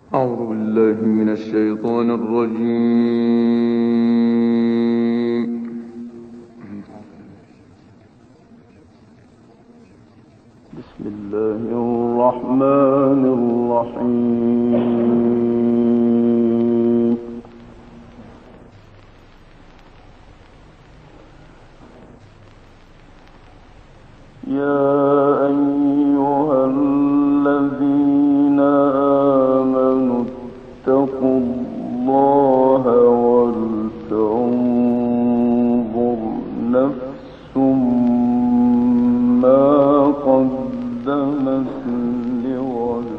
أعوذ بالله من الشيطان الرجيم. بسم الله الرحمن الرحيم. يا أيها الذين آمنوا اتقوا الله ولتنظر نفس ما قدمت لغد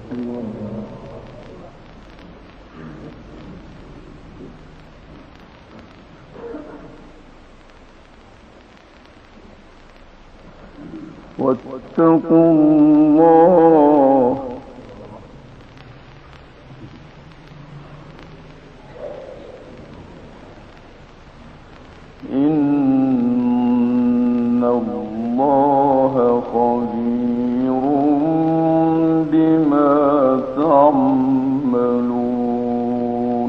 واتقوا الله إن الله خبير بما تعملون.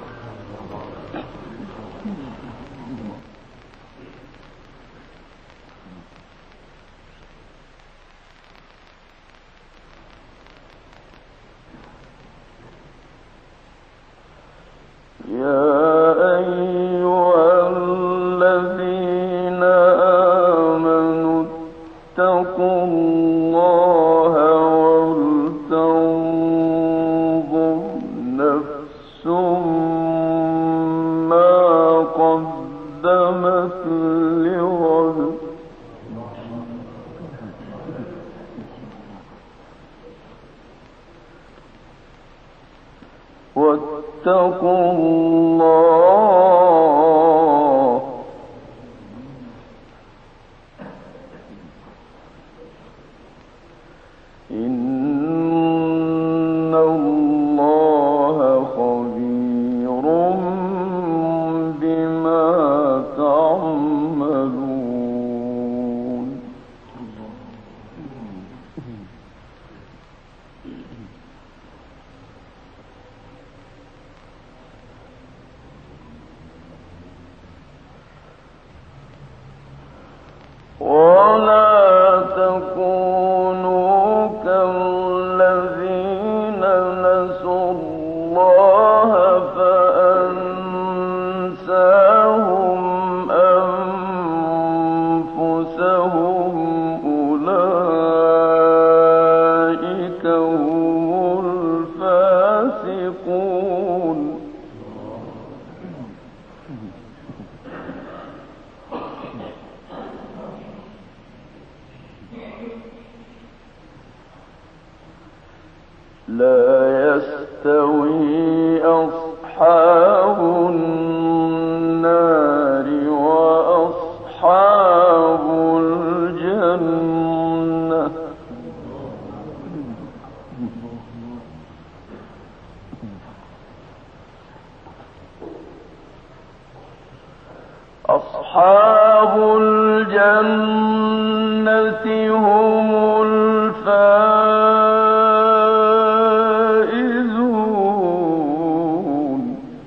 يا أيها الذين آمنوا اتقوا الله ولتنظر نفس ما قدمت لغد واتقوا الله إن الله خبير بما تعملون. ولا تكونوا كالذين نسوا الله فأنساهم أنفسهم أولئك هم الفاسقون. لا يستوي أصحاب النار وأصحاب الجنة أصحاب الجنة هم الفائزون.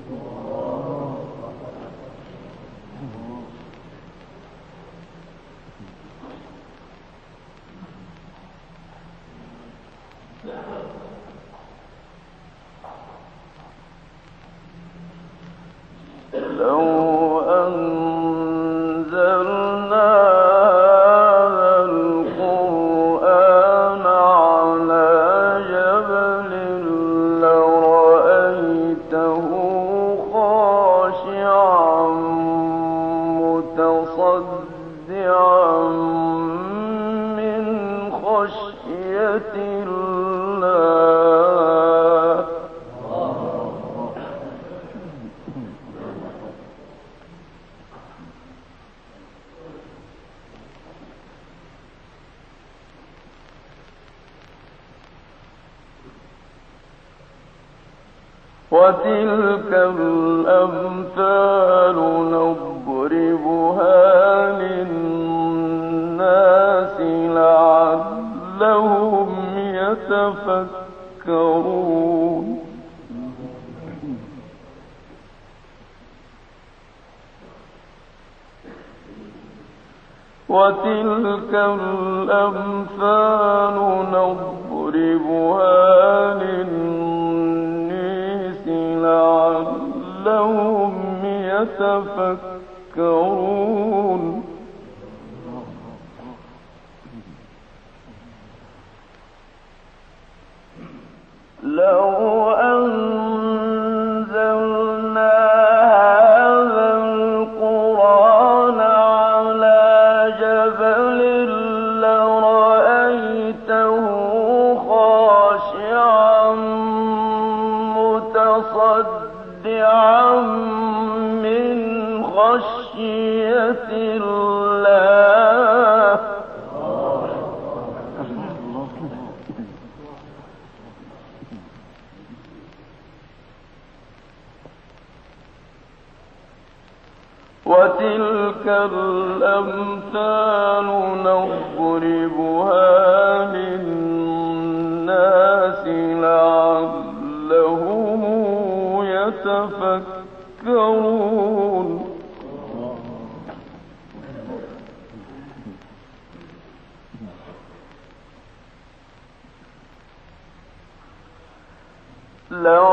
لو أنزلنا هذا القرآن على جبل لرأيته خاشعا متصدعا من خشية الله. وتلك الأمثال نضربها للناس لعلهم يتفكرون. وتلك الأمثال نضربها للناس لعلهم يتفكرون لو أنزلنا هذا القرآن على جبل لرأيته خاشعا متصدعا من خشية الله وتلك الأمثال نضربها للناس لعلهم يتفكرون لو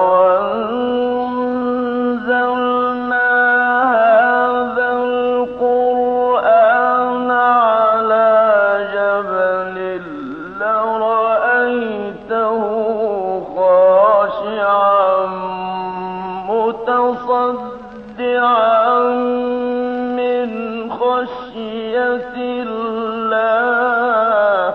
أنزلنا هذا القرآن على جبل لرأيته خاشعا متصدعا من خشية الله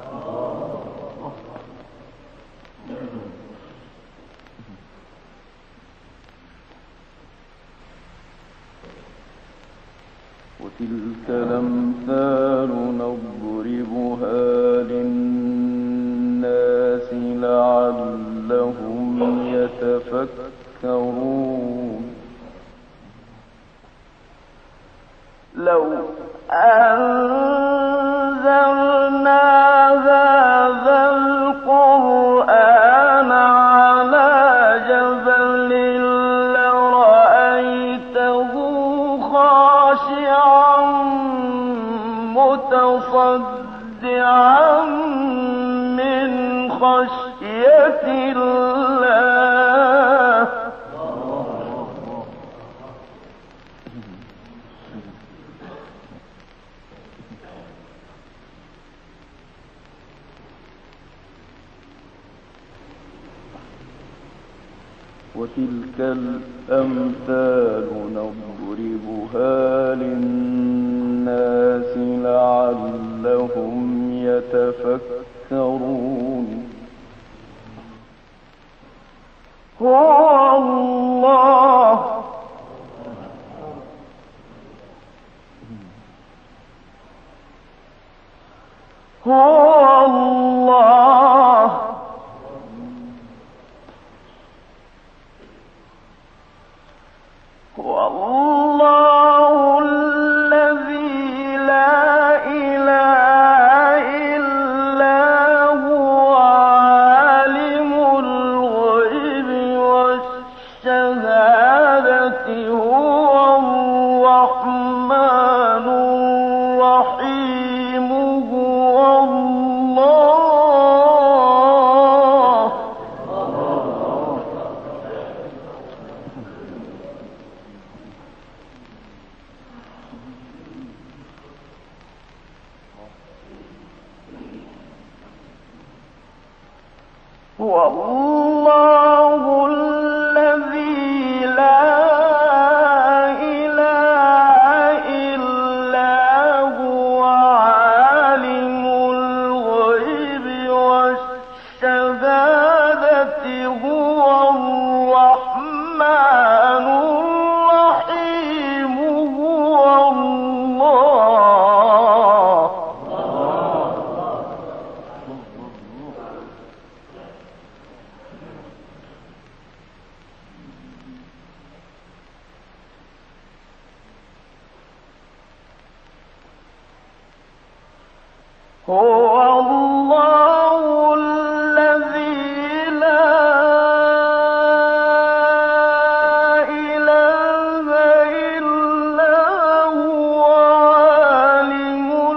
وتلك الأمثال نضربها للناس لعلهم يتفكرون لو أنزلنا هذا القرآن على جبل لرأيته خاشعا متصدعا من خشية الله وتلك الأمثال نضربها للناس لعلهم يتفكرون هو الله هو الله والله الذي لا إله إلا هو عالم الغيب والشهادة هو الرحمن الرحيم هو الله هو الله الذي لا إله إلا هو عالم الغيب والشهادة هو الرحمن الرحيم هو الله هو الله الذي لا إله إلا هو عالم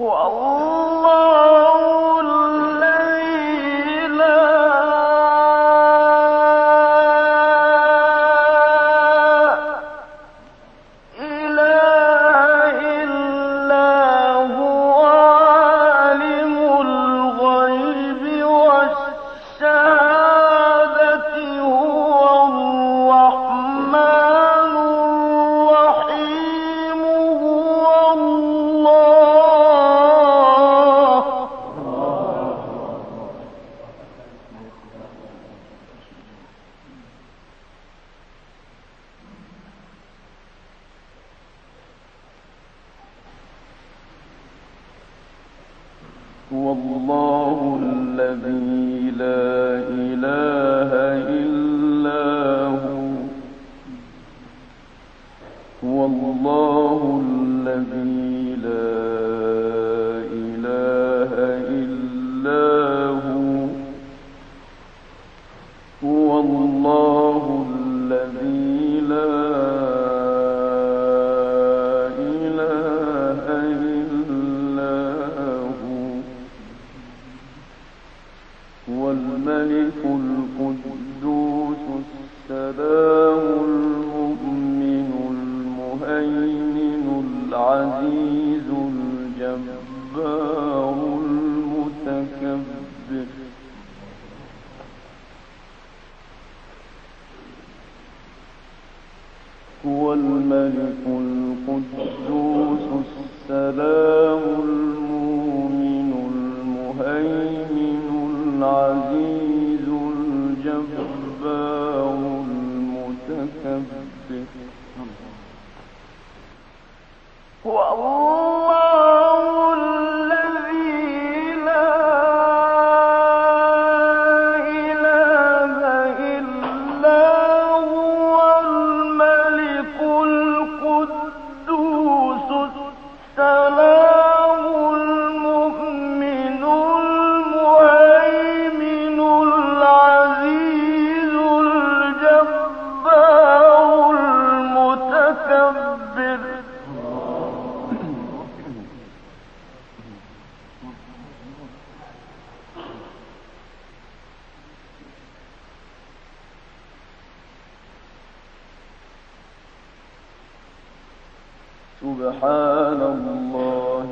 سبحان الله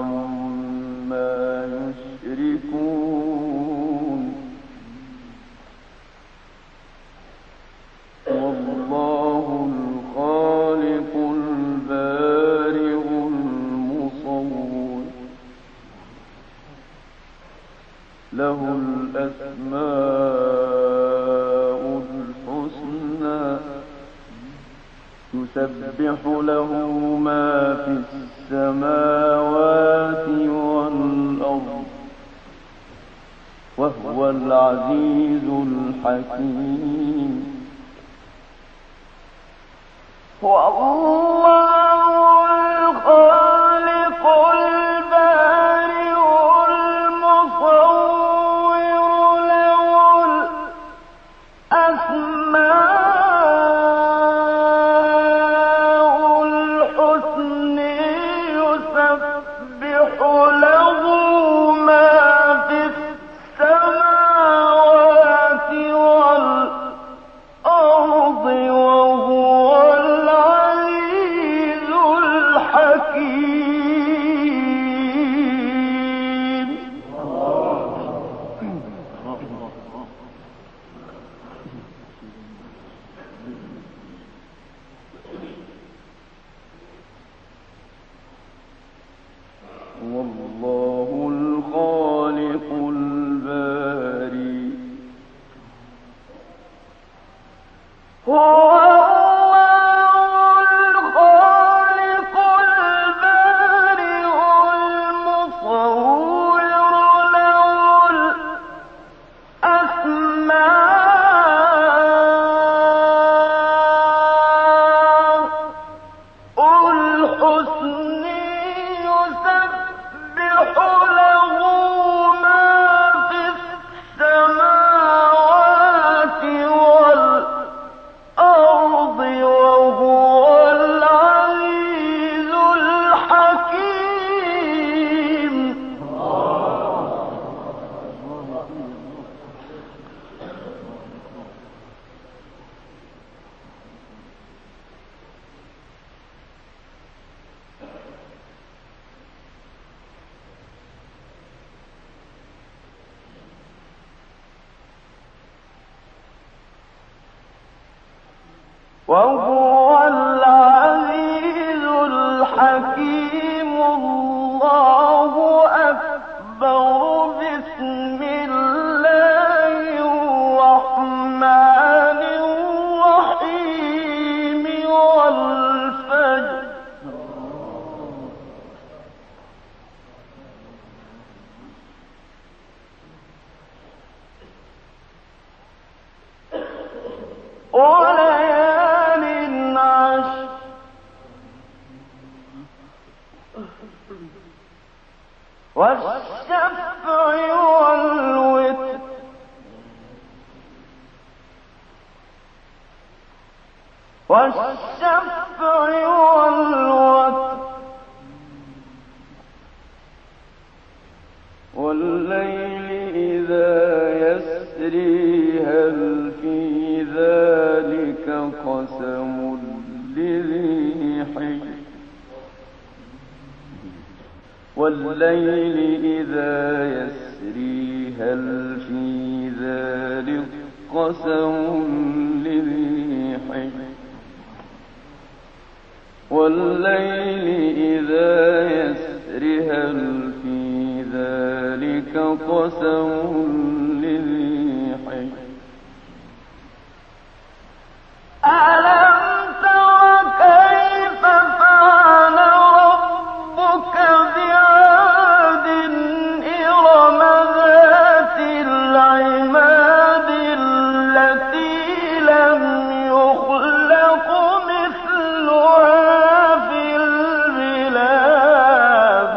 عما يشركون والله الخالق البارئ المصور له الأسماء الحسنى يسبح له ما في السماوات والأرض وهو العزيز الحكيم والله الخالق البارئ المصور له الأسماء Oh وهو العزيز الحكيم. الله أكبر. بسم الله الرحمن الرحيم. والفجر. وليال عشر. والشفع والوتر. والشفع والوتر. والليل إذا يسري. هل في ذلك قسم لذي حجر. والليل إذا يسري. هل في ذلك قسم لذي حجر. والليل إذا يسري. هل في ذلك قسم لذي حجر. ألم تر كيف فعل ربك بعاد. إرم ذات العماد. التي لم يخلق مثلها في البلاد.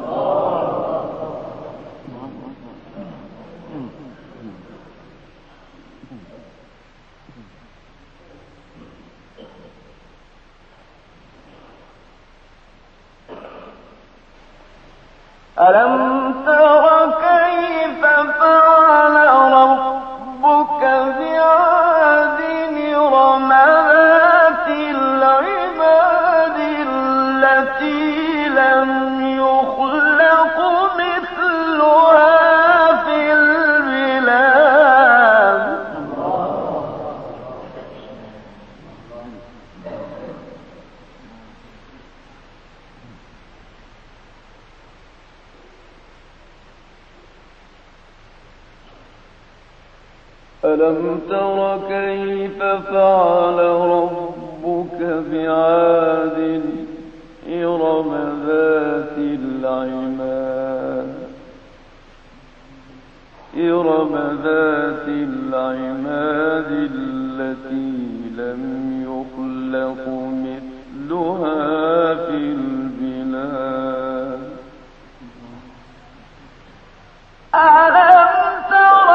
ألم تر كيف فعل ربك بعاد. إرم ذات العماد. التي لم يخلق مثلها في البلاد. ألم تر كيف فعل ربك بعاد. إرم ذات العماد. إرم ذات العماد. التي لم يخلق مثلها في البلاد. ألم تر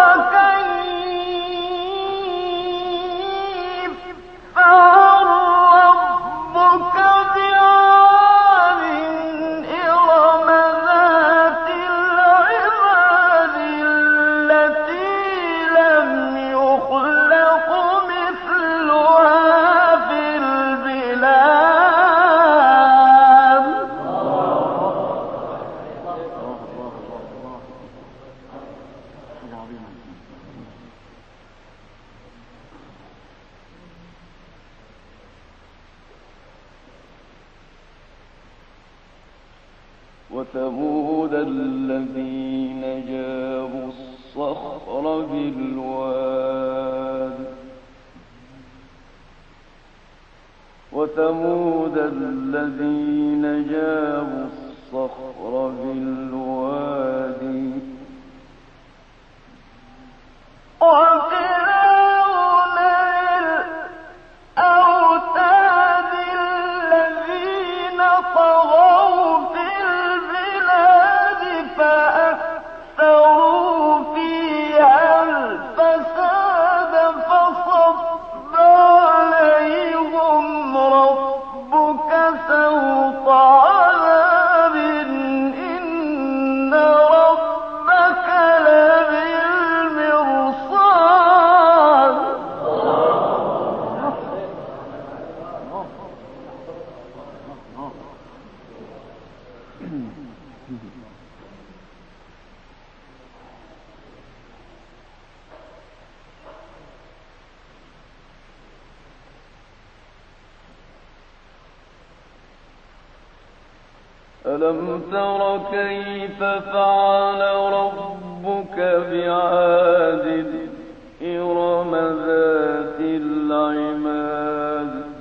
كيف فعل ربك بعاد. إرم ذات العماد. التي لم يخلق مثلها في البلاد. وثمود الذين جابوا الصخر بالواد. وثمود الذين جابوا الصخر بالواد. وفرعون الأوتاد. الذين طغوا في البلاد. فأكثروا فيها الفساد. فصب عليهم ربك سوط عذاب. إن ألم تر كيف فعل ربك بعاد إرم ذات العماد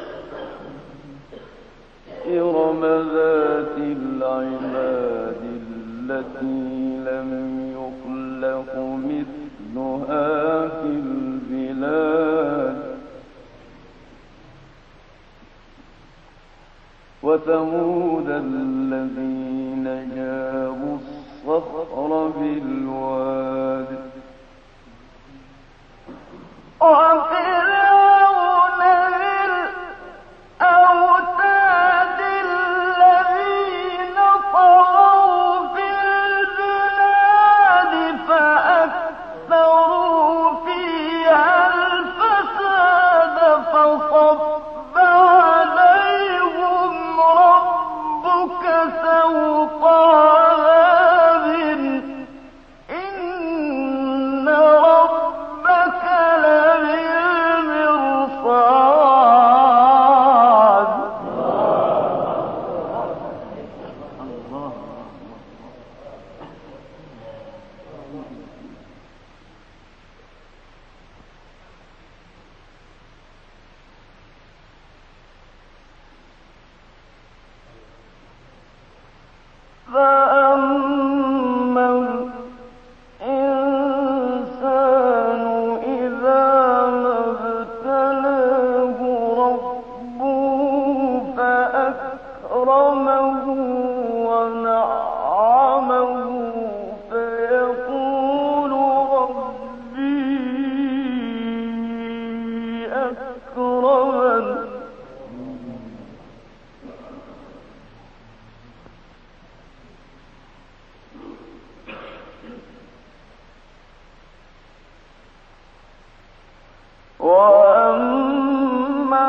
التي لم يخلق مثلها في البلاد وثمود الذين جابوا الصخر بالواد وفرعون ذي الأوتاد الذين طغوا في البلاد فأكثروا فيها الفساد فصب عليهم ربك سوط عذاب إن ربك لبالمرصاد فأما الإنسان إذا ما ابتلاه ربه فأكرمه ونعمه فيقول ربي أكرمن وأما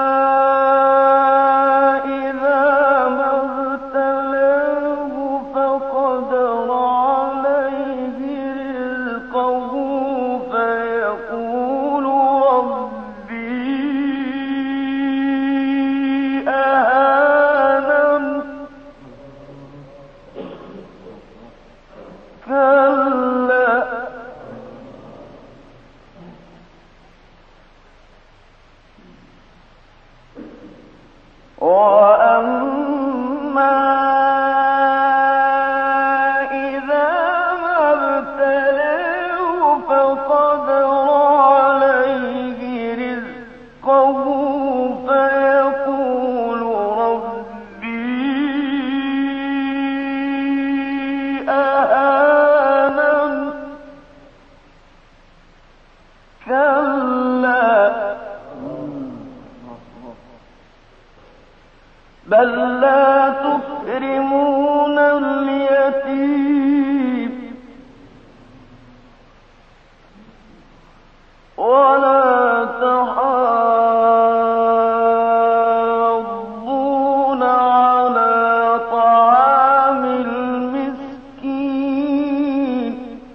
إذا ما ابتلاه فقدر عليه رزقه فيقول ربي أهانن كلا وأما إذا ما ابتلاه فقدر عليه رزقه فيقول ربي أهانن كلا بل لا تكرمون اليتيم ولا تحاضون على طعام المسكين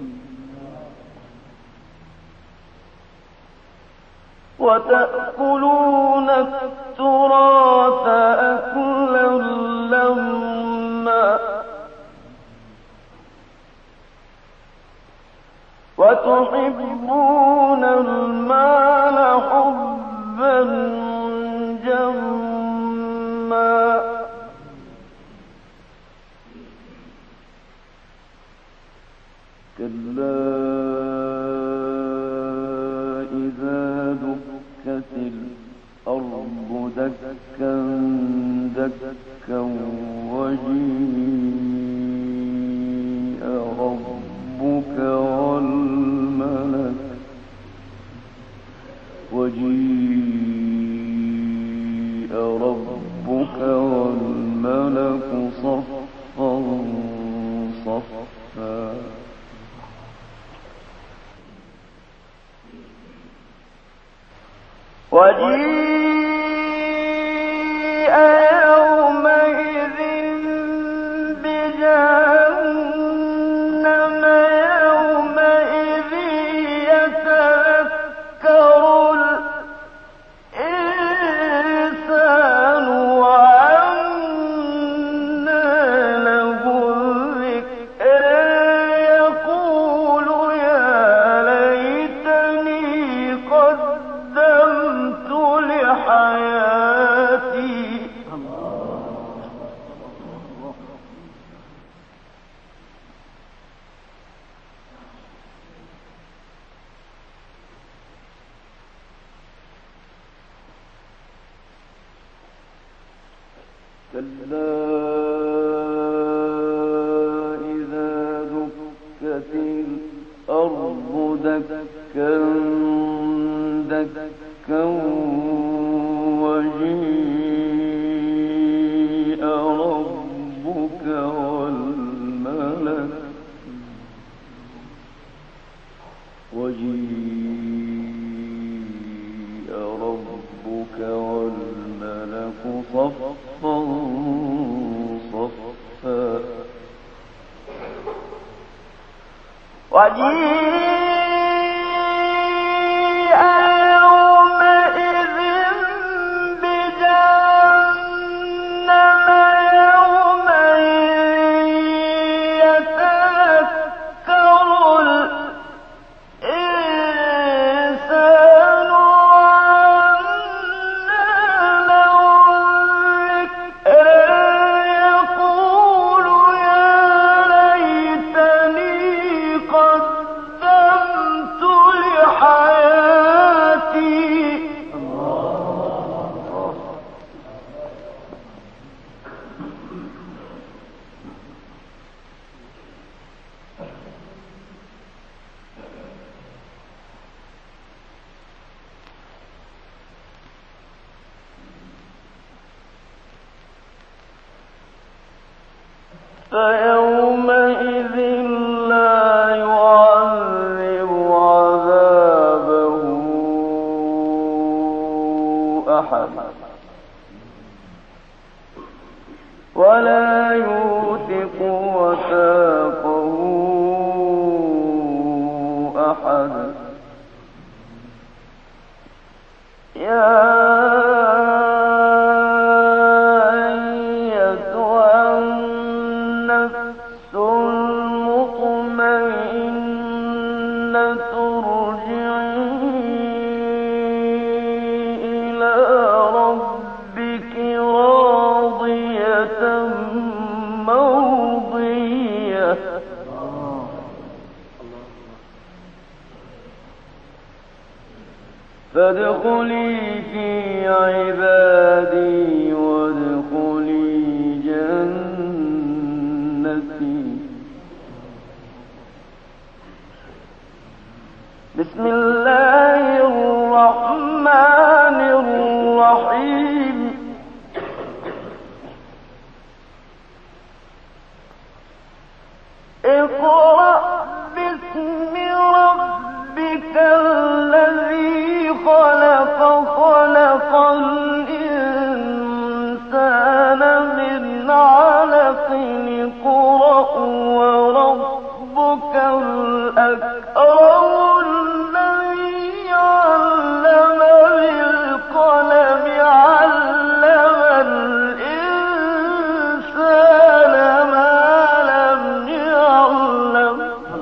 وتأكلون التراث أكلا لما وتحبون المال حبا جما كلا إذا دكت الأرض دكا دكا وجيء ربك والملك صفا صفا وجيء يومئذ بجهنم يومئذ يتذكر الإنسان وأنى كلا إذا دكت الأرض دكا دكا وجيء ربك والملك صفا صفا وجيء يومئذ بجهنم يومئذ يتذكر الإنسان يقول يا ليتني قدمت لحياتي. فيومئذ لا يعذب عذابه أحد ولا يوثق وثاقه أحد. يا فادخلي في عبادي وادخلي جنتي. بسم الله الرحمن الرحيم. اقرأ باسم ربك الذي خلق خلق الإنسان من علق اقرأ وربك الأكرم الذي علم بالقلم علم الإنسان ما لم يعلم.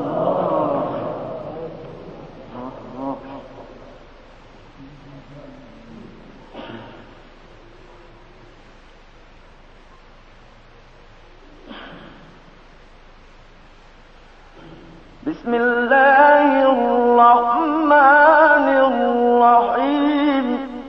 بسم الله الرحمن الرحيم.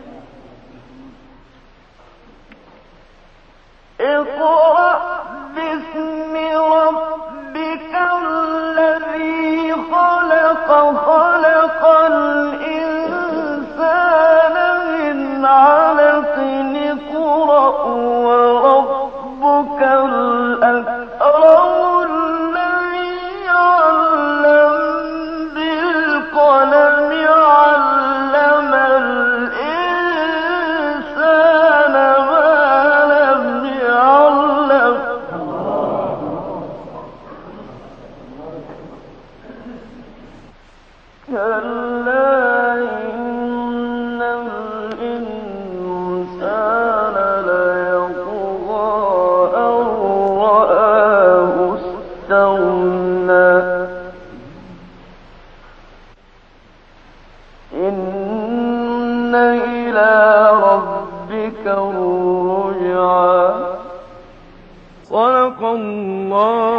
اقرأ باسم ربك الذي خلق خلق الإنسان من علق اقرأ وربك الأكرم بالقلم علم الإنسان ما لم يعلم. كلا إن الإنسان ليطغى أن رآه استغنى. إن إلى ربك الرجعى. صدق الله